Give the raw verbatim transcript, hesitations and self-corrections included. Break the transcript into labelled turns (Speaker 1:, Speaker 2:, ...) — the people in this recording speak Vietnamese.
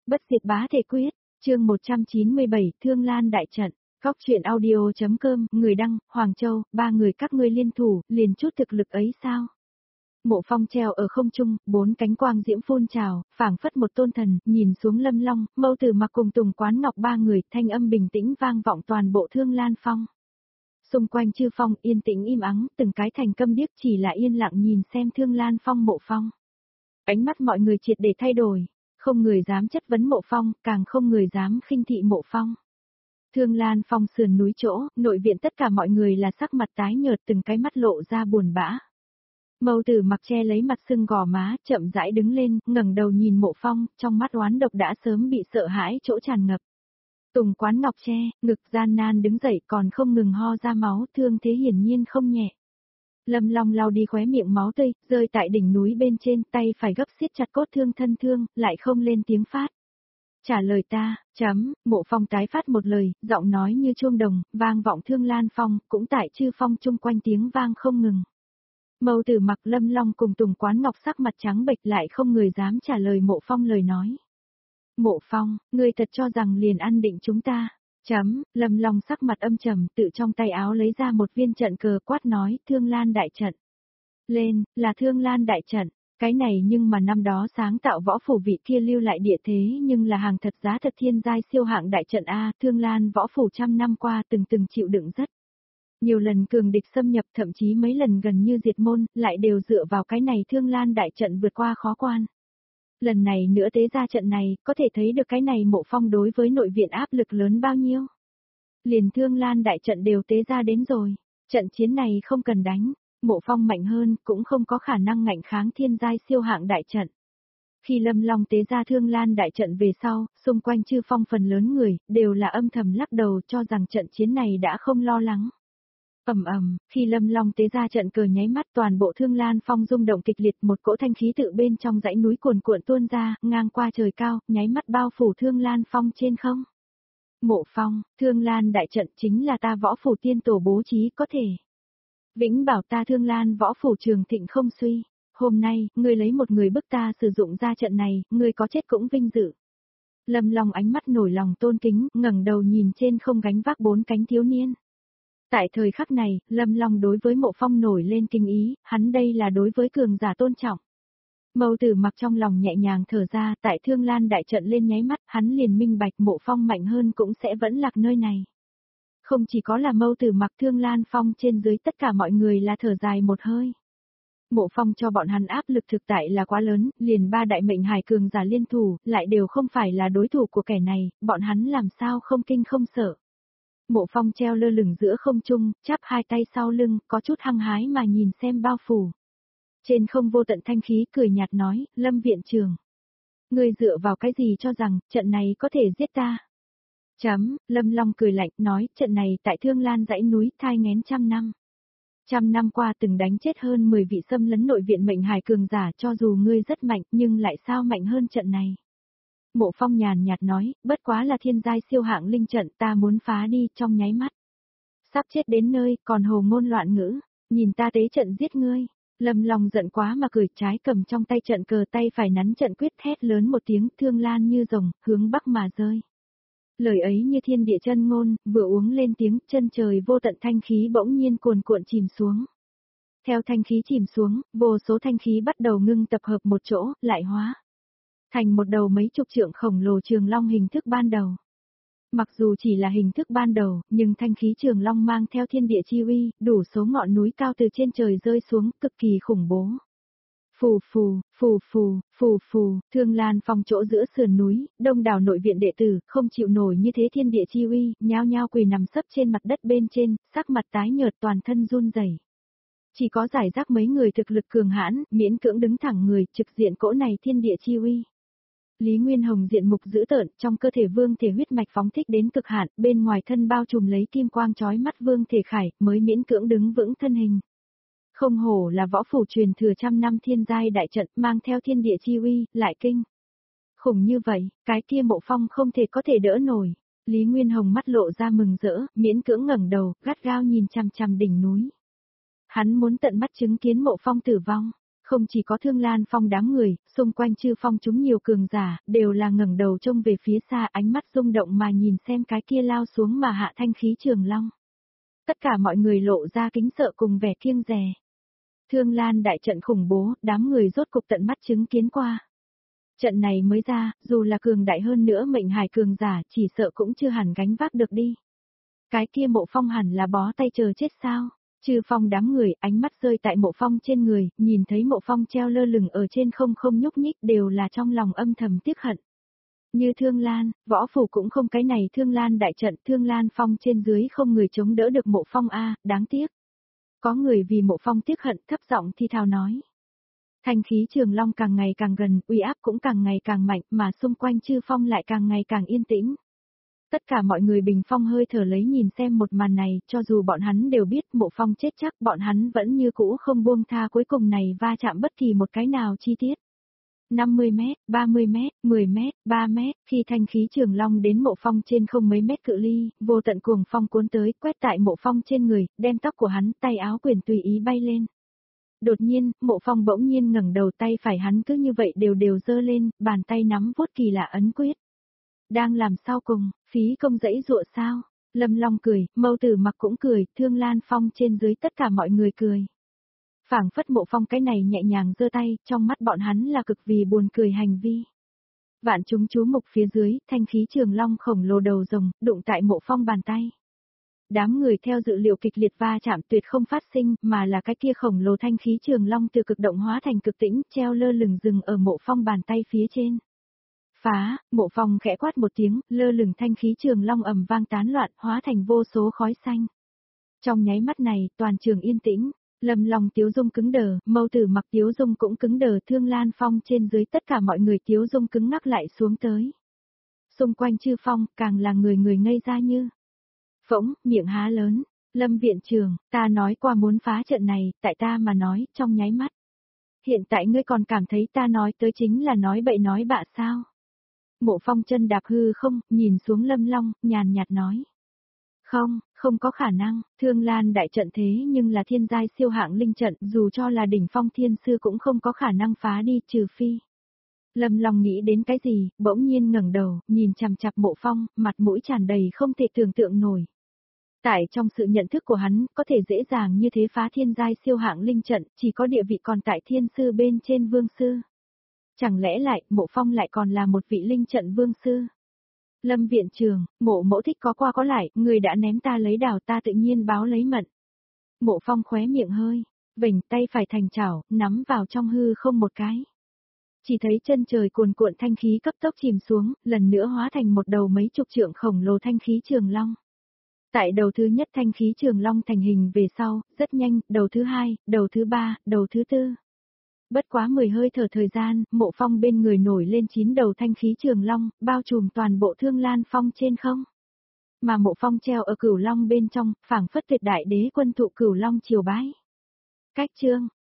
Speaker 1: Bất diệt bá thể quyết, chương một trăm chín mươi bảy, Thương Lan đại trận. Góc truyện audio.com, người đăng, Hoàng Châu, ba người các ngươi liên thủ, liền chút thực lực ấy sao? Mộ Phong treo ở không trung, bốn cánh quang diễm phun trào, phảng phất một tôn thần, nhìn xuống Lâm Long, Mâu Tử Mặc cùng Tùng Quán Ngọc ba người, thanh âm bình tĩnh vang vọng toàn bộ Thương Lan Phong. Xung quanh chư phong yên tĩnh im ắng, từng cái thành câm điếc chỉ là yên lặng nhìn xem Thương Lan Phong Mộ Phong. Ánh mắt mọi người triệt để thay đổi, không người dám chất vấn Mộ Phong, càng không người dám khinh thị Mộ Phong. Thương Lan Phong sườn núi chỗ, nội viện tất cả mọi người là sắc mặt tái nhợt, từng cái mắt lộ ra buồn bã. Mâu Tử Mặc che lấy mặt sưng gò má, chậm rãi đứng lên, ngẩng đầu nhìn Mộ Phong, trong mắt oán độc đã sớm bị sợ hãi chỗ tràn ngập. Tùng Quán Ngọc che, ngực gian nan đứng dậy còn không ngừng ho ra máu, thương thế hiển nhiên không nhẹ. Lâm Long lau đi khóe miệng máu tươi, rơi tại đỉnh núi bên trên, tay phải gấp siết chặt cốt thương thân thương, lại không lên tiếng phát. Trả lời ta, chấm, Mộ Phong tái phát một lời, giọng nói như chuông đồng, vang vọng Thương Lan Phong, cũng tại chư phong chung quanh tiếng vang không ngừng. Mâu Tử Mặc, Lâm Long cùng Tùng Quán Ngọc sắc mặt trắng bệch, lại không người dám trả lời Mộ Phong lời nói. Mộ Phong, ngươi thật cho rằng liền ăn định chúng ta? Chấm, Lâm Long sắc mặt âm trầm, tự trong tay áo lấy ra một viên trận cờ, quát nói, Thương Lan đại trận. Lên, là Thương Lan đại trận, cái này nhưng mà năm đó sáng tạo võ phủ vị kia lưu lại địa thế, nhưng là hàng thật giá thật thiên giai siêu hạng đại trận A, Thương Lan võ phủ trăm năm qua từng từng chịu đựng rất nhiều lần cường địch xâm nhập, thậm chí mấy lần gần như diệt môn, lại đều dựa vào cái này Thương Lan đại trận vượt qua khó quan. Lần này nữa tế ra trận này, có thể thấy được cái này Mộ Phong đối với nội viện áp lực lớn bao nhiêu. Liền Thương Lan đại trận đều tế ra đến rồi, trận chiến này không cần đánh, Mộ Phong mạnh hơn, cũng không có khả năng ngạnh kháng thiên giai siêu hạng đại trận. Khi Lâm Long tế ra Thương Lan đại trận về sau, xung quanh chư phong phần lớn người, đều là âm thầm lắc đầu cho rằng trận chiến này đã không lo lắng. Ầm ầm, khi Lâm Long tế ra trận cờ nháy mắt, toàn bộ Thương Lan Phong rung động kịch liệt, một cỗ thanh khí tự bên trong dãy núi cuồn cuộn tuôn ra, ngang qua trời cao, nháy mắt bao phủ Thương Lan Phong trên không. Mộ Phong, Thương Lan đại trận chính là ta võ phủ tiên tổ bố trí có thể vĩnh bảo ta Thương Lan võ phủ trường thịnh không suy. Hôm nay, ngươi lấy một người bức ta sử dụng ra trận này, ngươi có chết cũng vinh dự. Lâm Long ánh mắt nổi lòng tôn kính, ngẩng đầu nhìn trên không gánh vác bốn cánh thiếu niên. Tại thời khắc này, Lâm Long đối với Mộ Phong nổi lên kinh ý, hắn đây là đối với cường giả tôn trọng. Mâu Tử Mặc trong lòng nhẹ nhàng thở ra, tại Thương Lan đại trận lên nháy mắt, hắn liền minh bạch Mộ Phong mạnh hơn cũng sẽ vẫn lạc nơi này. Không chỉ có là Mâu Tử Mặc, Thương Lan Phong trên dưới tất cả mọi người là thở dài một hơi. Mộ Phong cho bọn hắn áp lực thực tại là quá lớn, liền ba đại mệnh hải cường giả liên thủ, lại đều không phải là đối thủ của kẻ này, bọn hắn làm sao không kinh không sợ. Mộ Phong treo lơ lửng giữa không trung, chắp hai tay sau lưng, có chút hăng hái mà nhìn xem bao phủ. Trên không vô tận thanh khí cười nhạt nói, Lâm viện trưởng. Ngươi dựa vào cái gì cho rằng, trận này có thể giết ta? Chấm, Lâm Long cười lạnh, nói, trận này tại Thương Lan dãy núi thai nghén trăm năm. Trăm năm qua từng đánh chết hơn mười vị xâm lấn nội viện mệnh hải cường giả, cho dù ngươi rất mạnh, nhưng lại sao mạnh hơn trận này? Mộ Phong nhàn nhạt nói, bất quá là thiên giai siêu hạng linh trận, ta muốn phá đi trong nháy mắt. Sắp chết đến nơi, còn hồ ngôn loạn ngữ, nhìn ta tế trận giết ngươi. Lâm Long giận quá mà cười, trái cầm trong tay trận cờ, tay phải nắn trận quyết, thét lớn một tiếng, Thương Lan như rồng, hướng bắc mà rơi. Lời ấy như thiên địa chân ngôn, vừa uống lên tiếng, chân trời vô tận thanh khí bỗng nhiên cuồn cuộn chìm xuống. Theo thanh khí chìm xuống, vô số thanh khí bắt đầu ngưng tập hợp một chỗ, lại hóa thành một đầu mấy chục trượng khổng lồ trường long hình thức ban đầu. Mặc dù chỉ là hình thức ban đầu, nhưng thanh khí trường long mang theo thiên địa chi uy, đủ số ngọn núi cao từ trên trời rơi xuống, cực kỳ khủng bố. Phù phù, phù phù, phù phù, Thương Lan Phong chỗ giữa sườn núi, đông đảo nội viện đệ tử, không chịu nổi như thế thiên địa chi uy, nhao nhao quỳ nằm sấp trên mặt đất bên trên, sắc mặt tái nhợt, toàn thân run rẩy. Chỉ có giải rác mấy người thực lực cường hãn, miễn cưỡng đứng thẳng người, trực diện cỗ này thiên địa chi uy. Lý Nguyên Hồng diện mục dữ tợn, trong cơ thể vương thể huyết mạch phóng thích đến cực hạn, bên ngoài thân bao trùm lấy kim quang chói mắt vương thể khải, mới miễn cưỡng đứng vững thân hình. Không hổ là võ phủ truyền thừa trăm năm thiên giai đại trận, mang theo thiên địa chi uy, lại kinh khủng như vậy, cái kia Mộ Phong không thể có thể đỡ nổi. Lý Nguyên Hồng mắt lộ ra mừng rỡ, miễn cưỡng ngẩng đầu, gắt gao nhìn chằm chằm đỉnh núi. Hắn muốn tận mắt chứng kiến Mộ Phong tử vong. không chỉ có Thương Lan Phong đám người, xung quanh Chư Phong chúng nhiều cường giả, đều là ngẩng đầu trông về phía xa, ánh mắt rung động mà nhìn xem cái kia lao xuống mà hạ thanh khí trường long. Tất cả mọi người lộ ra kính sợ cùng vẻ kiêng dè. Thương Lan đại trận khủng bố, đám người rốt cục tận mắt chứng kiến qua. Trận này mới ra, dù là cường đại hơn nữa mệnh hải cường giả, chỉ sợ cũng chưa hẳn gánh vác được đi. Cái kia Mộ Phong hẳn là bó tay chờ chết sao? Chư Phong đám người, ánh mắt rơi tại Mộ Phong trên người, nhìn thấy Mộ Phong treo lơ lửng ở trên không không nhúc nhích, đều là trong lòng âm thầm tiếc hận. Như Thương Lan, võ phủ cũng không cái này Thương Lan đại trận, Thương Lan Phong trên dưới không người chống đỡ được Mộ Phong a, đáng tiếc. Có người vì Mộ Phong tiếc hận, thấp giọng thi thào nói. Thanh khí trường long càng ngày càng gần, uy áp cũng càng ngày càng mạnh, mà xung quanh Chư Phong lại càng ngày càng yên tĩnh. Tất cả mọi người bình phong hơi thở lấy nhìn xem một màn này, cho dù bọn hắn đều biết Mộ Phong chết chắc, bọn hắn vẫn như cũ không buông tha cuối cùng này va chạm bất kỳ một cái nào chi tiết. năm mươi mét, ba mươi mét, mười mét, ba mét, khi thanh khí trường long đến Mộ Phong trên không mấy mét cự ly, vô tận cuồng phong cuốn tới, quét tại Mộ Phong trên người, đem tóc của hắn, tay áo quyền tùy ý bay lên. Đột nhiên, Mộ Phong bỗng nhiên ngẩng đầu, tay phải hắn cứ như vậy đều đều giơ lên, bàn tay nắm vuốt kỳ lạ ấn quyết. Đang làm sao cùng, phí công dãy dụa sao? Lâm Long cười, Mâu Tử Mặc cũng cười, Thương Lan Phong trên dưới tất cả mọi người cười. Phảng phất Mộ Phong cái này nhẹ nhàng giơ tay, trong mắt bọn hắn là cực vì buồn cười hành vi. Vạn chúng chú mục phía dưới, thanh khí trường long khổng lồ đầu rồng, đụng tại Mộ Phong bàn tay. Đám người theo dự liệu kịch liệt va chạm tuyệt không phát sinh, mà là cái kia khổng lồ thanh khí trường long từ cực động hóa thành cực tĩnh, treo lơ lửng dừng ở Mộ Phong bàn tay phía trên. Phá, Mộ Phong khẽ quát một tiếng, lơ lửng thanh khí trường long ầm vang tán loạn, hóa thành vô số khói xanh. Trong nháy mắt này, toàn trường yên tĩnh, Lâm Long Tiếu Dung cứng đờ, Mâu Tử Mặc Tiếu Dung cũng cứng đờ, Thương Lan Phong trên dưới tất cả mọi người Tiếu Dung cứng ngắc lại xuống tới. Xung quanh Chư Phong, càng là người người ngây ra như phỗng, miệng há lớn. Lâm viện trưởng, ta nói qua muốn phá trận này, tại ta mà nói, trong nháy mắt. Hiện tại ngươi còn cảm thấy ta nói tới chính là nói bậy nói bạ sao? Mộ Phong chân đạp hư không, nhìn xuống Lâm Long, nhàn nhạt nói. Không, không có khả năng, Thương Lan đại trận thế nhưng là thiên giai siêu hạng linh trận, dù cho là đỉnh phong thiên sư cũng không có khả năng phá đi, trừ phi. Lâm Long nghĩ đến cái gì, bỗng nhiên ngẩng đầu, nhìn chằm chằm Mộ Phong, mặt mũi tràn đầy không thể tưởng tượng nổi. Tại trong sự nhận thức của hắn, có thể dễ dàng như thế phá thiên giai siêu hạng linh trận, chỉ có địa vị còn tại thiên sư bên trên vương sư. Chẳng lẽ lại, Mộ Phong lại còn là một vị linh trận vương sư? Lâm viện trường, Mộ mẫu thích có qua có lại, người đã ném ta lấy đào ta tự nhiên báo lấy mận. Mộ Phong khóe miệng hơi, vểnh tay phải thành chảo, nắm vào trong hư không một cái. Chỉ thấy chân trời cuồn cuộn thanh khí cấp tốc chìm xuống, lần nữa hóa thành một đầu mấy chục trượng khổng lồ thanh khí trường long. Tại đầu thứ nhất thanh khí trường long thành hình về sau, rất nhanh, đầu thứ hai, đầu thứ ba, đầu thứ tư. Bất quá mười hơi thở thời gian, Mộ Phong bên người nổi lên chín đầu thanh khí trường long, bao trùm toàn bộ Thương Lan Phong trên không. Mà Mộ Phong treo ở Cửu Long bên trong, phảng phất tuyệt đại đế quân thụ Cửu Long triều bái. Cách chương